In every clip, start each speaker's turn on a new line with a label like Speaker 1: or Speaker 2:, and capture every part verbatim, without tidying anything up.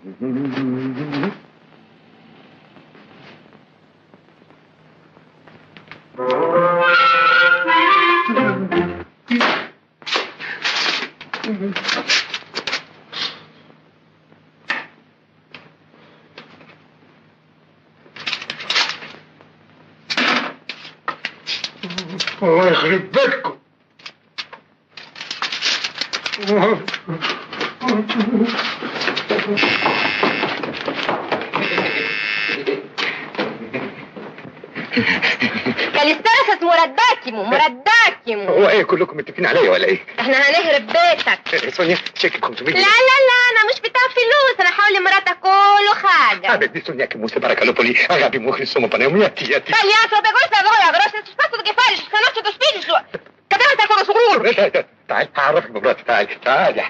Speaker 1: الله يخرب بيتكم.
Speaker 2: كاليسترسس مراداكيمو مراداكيمو.
Speaker 1: هو ايه كلكم متفقين عليا ولا ايه؟
Speaker 2: احنا هنهرب بيتك.
Speaker 1: سونيا تشيك ب خمسمية.
Speaker 2: لا لا لا انا مش بتاع فلوس، انا حاولي مراتك كل حاجه.
Speaker 1: حبيبتي سونيا che musse paracalopoli abbiamo insomma pneumati.
Speaker 2: Tagliato da questa vola, però se spazio che fai, se non ti spingi su. كده تاكل سرور.
Speaker 1: تعال هعرفك بمراتي. تعال تعال.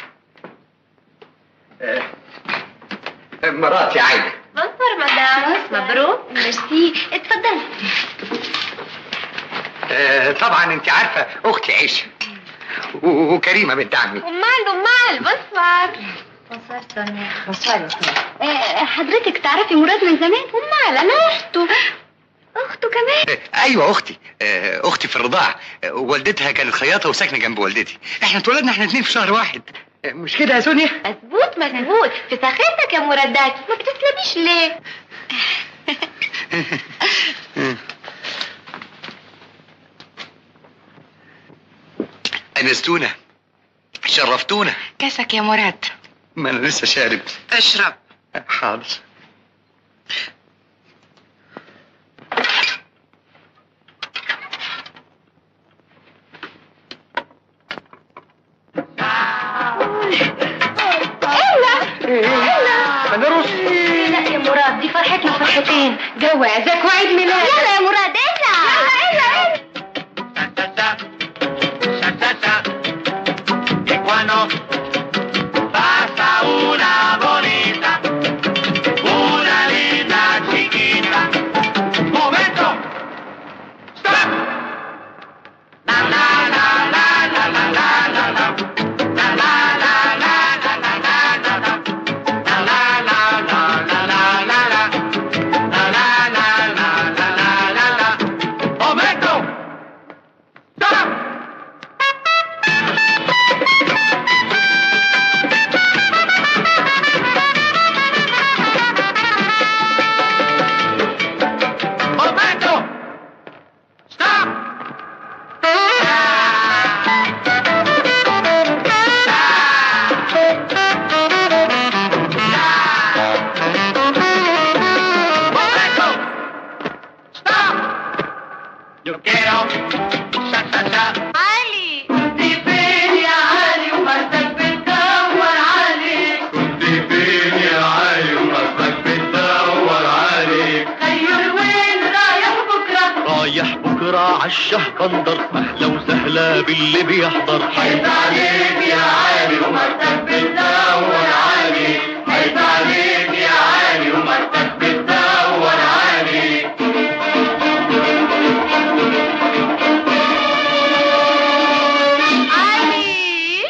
Speaker 1: مراتي عايده.
Speaker 2: بونسور مدام. مبروك. ميرسي. اتفضل.
Speaker 1: طبعا انت عارفه اختي عيشه وكريمه بنت عمي.
Speaker 2: امال امال بونسوار. بونسوار سونيا. بونسوار يا سونيا. حضرتك تعرفي مراد من زمان؟ امال انا اخته. اخته كمان.
Speaker 1: ايوه اختي. اختي في الرضاعه، والدتها كانت خياطه وساكنه جنب والدتي. احنا اتولدنا احنا اتنين في شهر واحد. مش كده يا سونيا؟
Speaker 2: مظبوط مظبوط. في سخيتك يا مرادات، ما بتسلميش ليه؟
Speaker 1: انستونا، شرفتونا.
Speaker 3: كاسك يا مراد.
Speaker 1: ما انا لسه شارب.
Speaker 3: اشرب.
Speaker 1: حاضر.
Speaker 2: هنرقص. لا يا مراد دي فرحتنا فرحتين، جوازك وعيد ميلادك. يلا يا مراد الا يلا يلا
Speaker 4: بندر اهلا وسهلا باللي بيحضر. حيط عليك يا عالي ومرتك بتدور عالي. حيط عليك يا عالي ومرتك بتدور عالي.
Speaker 2: علي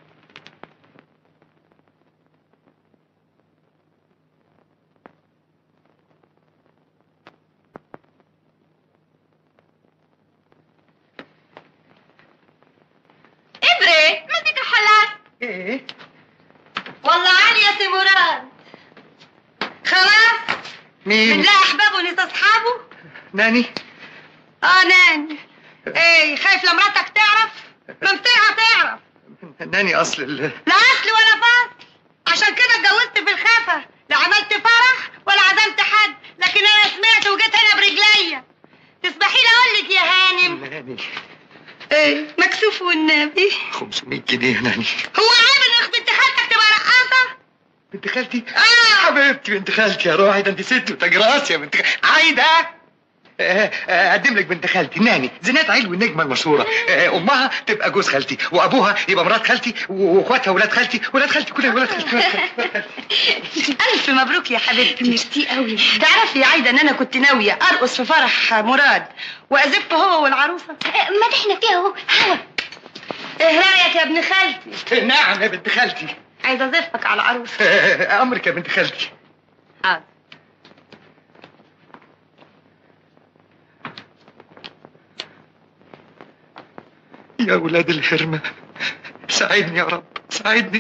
Speaker 2: مسك حالات.
Speaker 1: ايه
Speaker 2: والله عالي يا سي مراد. خلاص
Speaker 1: مين؟
Speaker 2: بنلاقي احبابه وناس اصحابه.
Speaker 1: ناني؟
Speaker 2: اه ناني. ايه خايف لمراتك تعرف؟ ممتعها تعرف.
Speaker 1: ناني اصل ال...
Speaker 2: لا اصل ولا فاصل، عشان كده اتجوزت في الخفا، لا عملت فرح ولا عزمت حد، لكن انا سمعت وجيت هنا برجليا. تسمحي لي اقول لك يا هانم؟
Speaker 1: ناني
Speaker 2: ايه مكسوف والنبي.
Speaker 1: خمسمية جنيه يا ناني.
Speaker 2: هو عيب ان اخت بنت خالتك تبقى رقاصه؟
Speaker 1: بنت خالتي؟
Speaker 2: اه
Speaker 1: حبيبتي بنت خالتي يا روحي، ده انت ست وتاج راس يا بنت خالتي. عايده اقدم لك بنت خالتي ناني زينات علو النجمه المشهوره. امها تبقى جوز خالتي، وابوها يبقى مرات خالتي، واخواتها ولاد خالتي، ولاد خالتي كلها ولاد خالتي.
Speaker 3: الف مبروك يا حبيبتي.
Speaker 2: ميرسي قوي.
Speaker 3: تعرفي يا عايده ان انا كنت ناويه ارقص في فرح مراد وازف هو والعروسه.
Speaker 2: ما احنا فيها اهو هوا.
Speaker 3: ايه رايك يا ابن خالتي؟
Speaker 1: نعم يا بنت خالتي.
Speaker 2: عايزه ازفك على عروسه.
Speaker 1: امرك يا بنت خالتي.
Speaker 2: حاضر.
Speaker 1: يا ولاد الحرمه، ساعدني يا رب، ساعدني.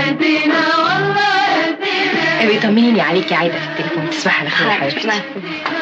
Speaker 3: طمنيني عليكي يا عايده في التليفون. تصبحي على خير يا حبيبتي.